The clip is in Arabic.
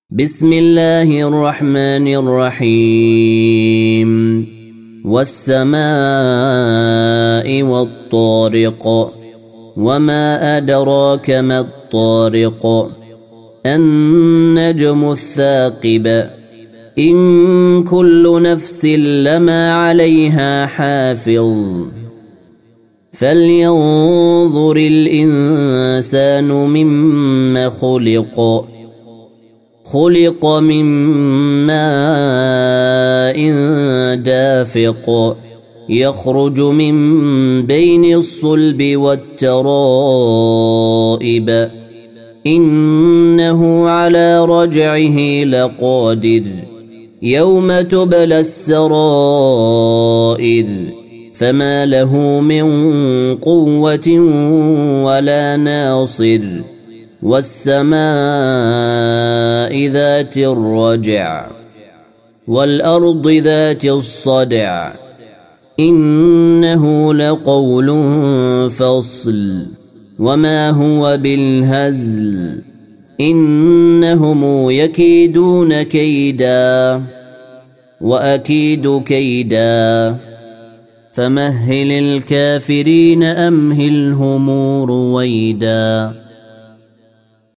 بسم الله الرحمن الرحيم والسماء والطارق وما أدراك ما الطارق النجم الثاقب إن كل نفس لما عليها حافظ فلينظر الإنسان مما خلق من ماء دافق يخرج من بين الصلب والترائب إنه على رجعه لقادر يوم تبلى السرائر فما له من قوة ولا ناصر والسماء ذات الرجع والأرض ذات الصدع إنه لقول فصل وما هو بالهزل إنهم يكيدون كيدا وأكيد كيدا فمهل الكافرين أمهلهم رويدا.